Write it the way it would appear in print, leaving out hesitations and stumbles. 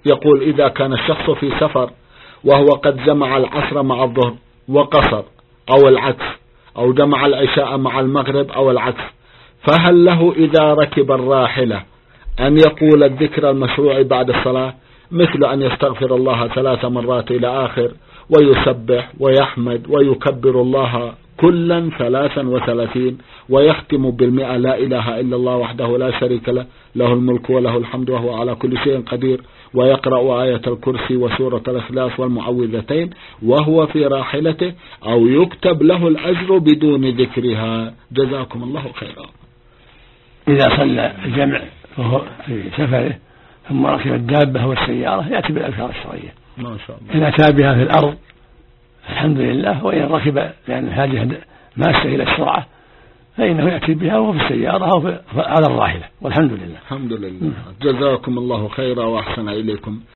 يقول إذا كان الشخص في سفر وهو قد جمع العصر مع الظهر وقصر أو العكس، أو جمع العشاء مع المغرب أو العكس، فهل له إذا ركب الراحلة أن يقول الذكر المشروع بعد الصلاة، مثل أن يستغفر الله 3 مرات إلى آخر، ويسبح ويحمد ويكبر الله كلا 33 ويختم ب100 لا إله إلا الله وحده لا شريك له، له الملك وله الحمد وهو على كل شيء قدير، ويقرأ آية الكرسي وسورة الإخلاص والمعوذتين وهو في راحلته، أو يكتب له الأجر بدون ذكرها؟ جزاكم الله خيرا. إذا صلى الجمع وهو في سفره ثم ركب الدابة والسيارة يأتي بالأذكار الشرعية ما شاء الله. إن أتى بها في الأرض الحمد لله، وإن ركب لأن الحاجة ماسة إلى السرعة فإنه يأتي بها وهو في السيارة أو على الراحلة، والحمد لله. الحمد لله. جزاكم الله خيرا وأحسن إليكم.